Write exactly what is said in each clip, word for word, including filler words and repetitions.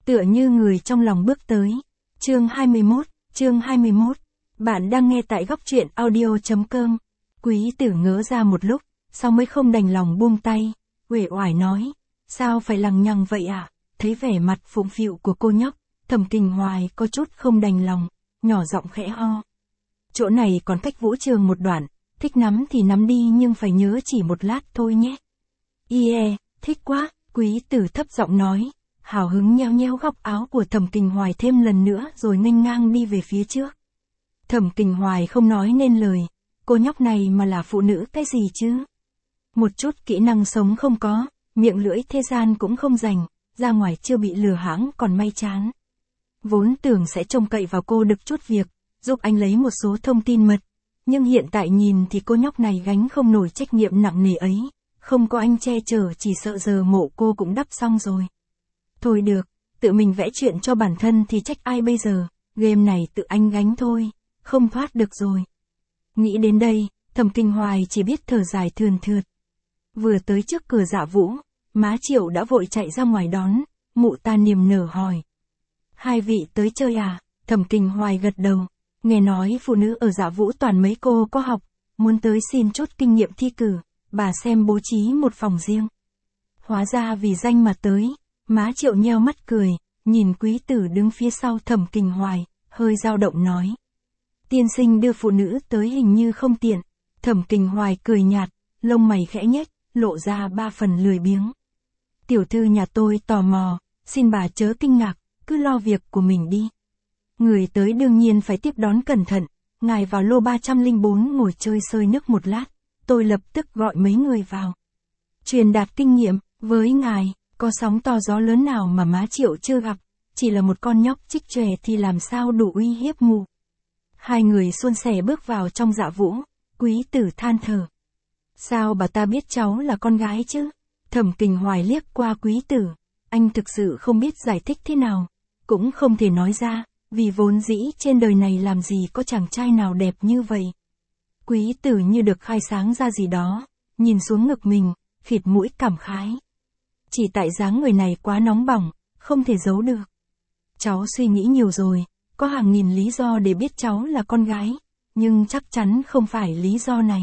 Tựa như người trong lòng bước tới. Chương hai mươi mốt, chương hai mươi mốt. Bạn đang nghe tại góc truyện audio chấm com. Quý tử ngớ ra một lúc, sau mới không đành lòng buông tay, uể oải nói, sao phải lằng nhằng vậy ạ? À? Thấy vẻ mặt phụng phịu của cô nhóc, Thẩm Kình Hoài có chút không đành lòng, nhỏ giọng khẽ ho. Chỗ này còn cách vũ trường một đoạn, thích nắm thì nắm đi nhưng phải nhớ chỉ một lát thôi nhé. Yeah, thích quá, quý tử thấp giọng nói, hào hứng nheo nheo góc áo của Thẩm Kình Hoài thêm lần nữa rồi nghênh ngang đi về phía trước. Thẩm Kình Hoài không nói nên lời, cô nhóc này mà là phụ nữ cái gì chứ? Một chút kỹ năng sống không có, miệng lưỡi thế gian cũng không dành, ra ngoài chưa bị lừa hãng còn may chán. Vốn tưởng sẽ trông cậy vào cô được chút việc, giúp anh lấy một số thông tin mật, nhưng hiện tại nhìn thì cô nhóc này gánh không nổi trách nhiệm nặng nề ấy, không có anh che chở chỉ sợ giờ mộ cô cũng đắp xong rồi. Thôi được, tự mình vẽ chuyện cho bản thân thì trách ai bây giờ, game này tự anh gánh thôi, không thoát được rồi. Nghĩ đến đây, Thẩm Kình Hoài chỉ biết thở dài thườn thượt. Vừa tới trước cửa Dạ Vũ, má Triệu đã vội chạy ra ngoài đón, mụ ta niềm nở hỏi. Hai vị tới chơi à? Thẩm Kình Hoài gật đầu, nghe nói phụ nữ ở Dạ Vũ toàn mấy cô có học, muốn tới xin chút kinh nghiệm thi cử, bà xem bố trí một phòng riêng. Hóa ra vì danh mà tới, má Triệu nheo mắt cười, nhìn quý tử đứng phía sau Thẩm Kình Hoài, hơi dao động nói. Tiên sinh đưa phụ nữ tới hình như không tiện. Thẩm Kình Hoài cười nhạt, lông mày khẽ nhếch, lộ ra ba phần lười biếng. Tiểu thư nhà tôi tò mò, xin bà chớ kinh ngạc, cứ lo việc của mình đi. Người tới đương nhiên phải tiếp đón cẩn thận, ngài vào lô ba trăm lẻ bốn ngồi chơi sơi nước một lát, tôi lập tức gọi mấy người vào. Truyền đạt kinh nghiệm, với ngài, có sóng to gió lớn nào mà má Triệu chưa gặp, chỉ là một con nhóc trích tròe thì làm sao đủ uy hiếp mụ. Hai người suôn sẻ bước vào trong Dạ Vũ, quý tử than thở. Sao bà ta biết cháu là con gái chứ? Thẩm Kình Hoài liếc qua quý tử, anh thực sự không biết giải thích thế nào, cũng không thể nói ra, vì vốn dĩ trên đời này làm gì có chàng trai nào đẹp như vậy. Quý tử như được khai sáng ra gì đó, nhìn xuống ngực mình, khịt mũi cảm khái. Chỉ tại dáng người này quá nóng bỏng, không thể giấu được. Cháu suy nghĩ nhiều rồi, có hàng nghìn lý do để biết cháu là con gái, nhưng chắc chắn không phải lý do này.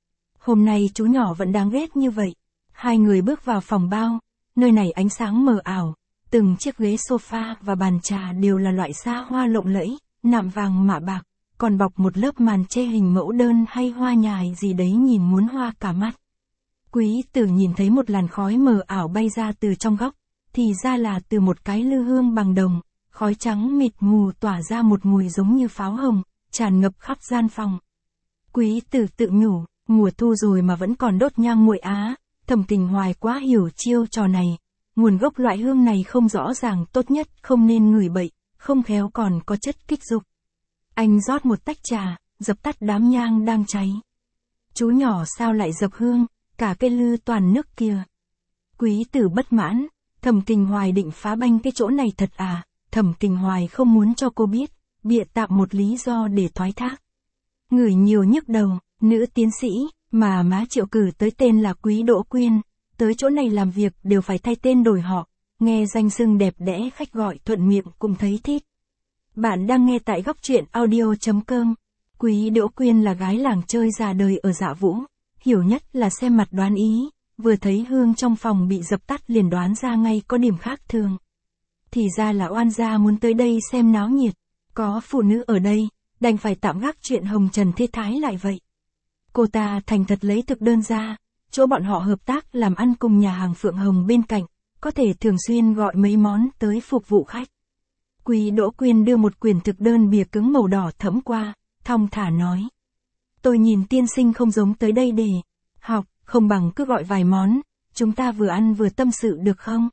Hôm nay chú nhỏ vẫn đáng ghét như vậy. Hai người bước vào phòng bao, nơi này ánh sáng mờ ảo, từng chiếc ghế sofa và bàn trà đều là loại xa hoa lộng lẫy, nạm vàng mạ bạc, còn bọc một lớp màn che hình mẫu đơn hay hoa nhài gì đấy nhìn muốn hoa cả mắt. Quý tử nhìn thấy một làn khói mờ ảo bay ra từ trong góc, thì ra là từ một cái lư hương bằng đồng, khói trắng mịt mù tỏa ra một mùi giống như pháo hồng, tràn ngập khắp gian phòng. Quý tử tự nhủ, mùa thu rồi mà vẫn còn đốt nhang nguội á. Thẩm Kình Hoài quá hiểu chiêu trò này, nguồn gốc loại hương này không rõ ràng, tốt nhất không nên ngửi bậy, không khéo còn có chất kích dục. Anh rót một tách trà, dập tắt đám nhang đang cháy. Chú nhỏ sao lại dập hương, cả cái lư toàn nước kia. Quý tử bất mãn, Thẩm Kình Hoài định phá banh cái chỗ này thật à? Thẩm Kình Hoài không muốn cho cô biết, bịa tạm một lý do để thoái thác. Ngửi nhiều nhức đầu, nữ tiến sĩ, mà má Triệu cử tới tên là Quý Đỗ Quyên, tới chỗ này làm việc đều phải thay tên đổi họ, nghe danh xưng đẹp đẽ khách gọi thuận miệng cũng thấy thích. Bạn đang nghe tại góc truyện audio chấm com. Quý Đỗ Quyên là gái làng chơi già đời ở Dạ Vũ, hiểu nhất là xem mặt đoán ý, vừa thấy hương trong phòng bị dập tắt liền đoán ra ngay có điểm khác thường. Thì ra là oan gia muốn tới đây xem náo nhiệt, có phụ nữ ở đây, đành phải tạm gác chuyện hồng trần thế thái lại vậy. Cô ta thành thật lấy thực đơn ra, chỗ bọn họ hợp tác làm ăn cùng nhà hàng Phượng Hồng bên cạnh, có thể thường xuyên gọi mấy món tới phục vụ khách. Quý Đỗ Quyên đưa một quyển thực đơn bìa cứng màu đỏ thẫm qua, thong thả nói. Tôi nhìn tiên sinh không giống tới đây để học, không bằng cứ gọi vài món, chúng ta vừa ăn vừa tâm sự được không?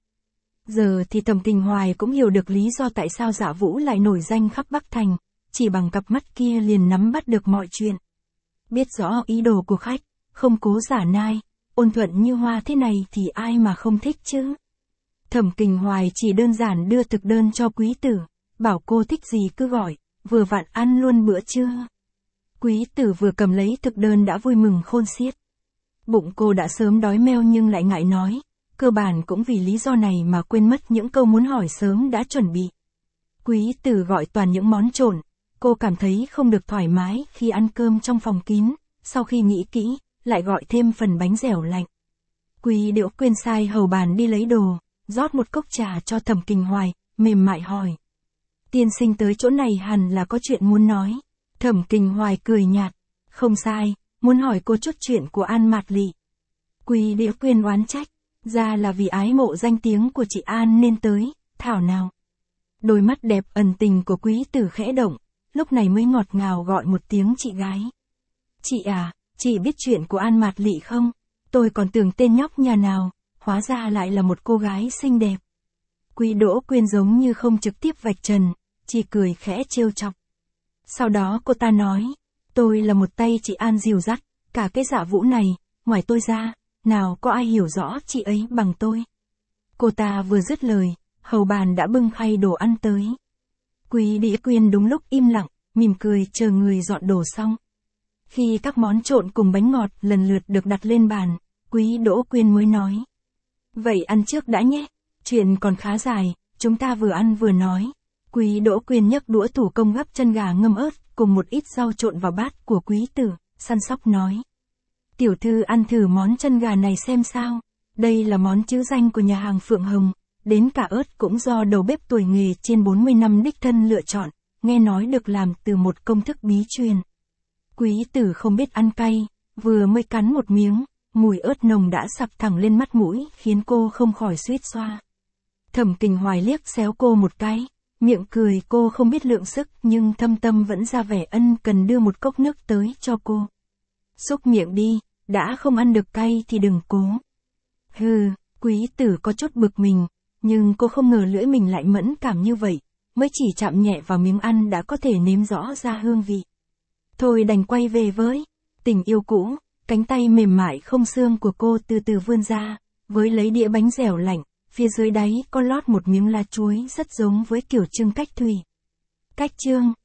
Giờ thì Thẩm Kình Hoài cũng hiểu được lý do tại sao Dạ Vũ lại nổi danh khắp Bắc Thành, chỉ bằng cặp mắt kia liền nắm bắt được mọi chuyện. Biết rõ ý đồ của khách, không cố giả nai, ôn thuận như hoa thế này thì ai mà không thích chứ. Thẩm Kình Hoài chỉ đơn giản đưa thực đơn cho quý tử, bảo cô thích gì cứ gọi, vừa vặn ăn luôn bữa trưa. Quý tử vừa cầm lấy thực đơn đã vui mừng khôn xiết. Bụng cô đã sớm đói meo nhưng lại ngại nói, cơ bản cũng vì lý do này mà quên mất những câu muốn hỏi sớm đã chuẩn bị. Quý tử gọi toàn những món trộn, cô cảm thấy không được thoải mái khi ăn cơm trong phòng kín, sau khi nghĩ kỹ, lại gọi thêm phần bánh dẻo lạnh. Quý Đỗ Quyên sai hầu bàn đi lấy đồ, rót một cốc trà cho Thẩm Kình Hoài, mềm mại hỏi. Tiên sinh tới chỗ này hẳn là có chuyện muốn nói. Thẩm Kình Hoài cười nhạt, không sai, muốn hỏi cô chút chuyện của An Mạt Lị. Quý Đỗ Quyên oán trách, ra là vì ái mộ danh tiếng của chị An nên tới, thảo nào. Đôi mắt đẹp ẩn tình của quý tử khẽ động, lúc này mới ngọt ngào gọi một tiếng chị gái. Chị à, chị biết chuyện của An Mạt Lị không? Tôi còn tưởng tên nhóc nhà nào, hóa ra lại là một cô gái xinh đẹp. Quý Đỗ Quyên giống như không trực tiếp vạch trần, chỉ cười khẽ trêu chọc. Sau đó cô ta nói, tôi là một tay chị An dìu dắt, cả cái Dạ Vũ này, ngoài tôi ra, nào có ai hiểu rõ chị ấy bằng tôi. Cô ta vừa dứt lời, hầu bàn đã bưng khay đồ ăn tới. Quý Đỗ Quyên đúng lúc im lặng, mỉm cười chờ người dọn đồ xong. Khi các món trộn cùng bánh ngọt lần lượt được đặt lên bàn, Quý Đỗ Quyên mới nói. Vậy ăn trước đã nhé, chuyện còn khá dài, chúng ta vừa ăn vừa nói. Quý Đỗ Quyên nhấc đũa thủ công gắp chân gà ngâm ớt cùng một ít rau trộn vào bát của quý tử, săn sóc nói. Tiểu thư ăn thử món chân gà này xem sao, đây là món chữ danh của nhà hàng Phượng Hồng, đến cả ớt cũng do đầu bếp tuổi nghề trên bốn mươi năm đích thân lựa chọn, nghe nói được làm từ một công thức bí truyền. Quý tử không biết ăn cay, vừa mới cắn một miếng, mùi ớt nồng đã sặc thẳng lên mắt mũi khiến cô không khỏi suýt xoa. Thẩm Kình Hoài liếc xéo cô một cái, miệng cười cô không biết lượng sức nhưng thâm tâm vẫn ra vẻ ân cần đưa một cốc nước tới cho cô. Xúc miệng đi, đã không ăn được cay thì đừng cố. Hừ, quý tử có chút bực mình, nhưng cô không ngờ lưỡi mình lại mẫn cảm như vậy, mới chỉ chạm nhẹ vào miếng ăn đã có thể nếm rõ ra hương vị. Thôi đành quay về với tình yêu cũ, cánh tay mềm mại không xương của cô từ từ vươn ra, với lấy đĩa bánh dẻo lạnh, phía dưới đáy có lót một miếng lá chuối rất giống với kiểu trưng cách thủy. Cách chương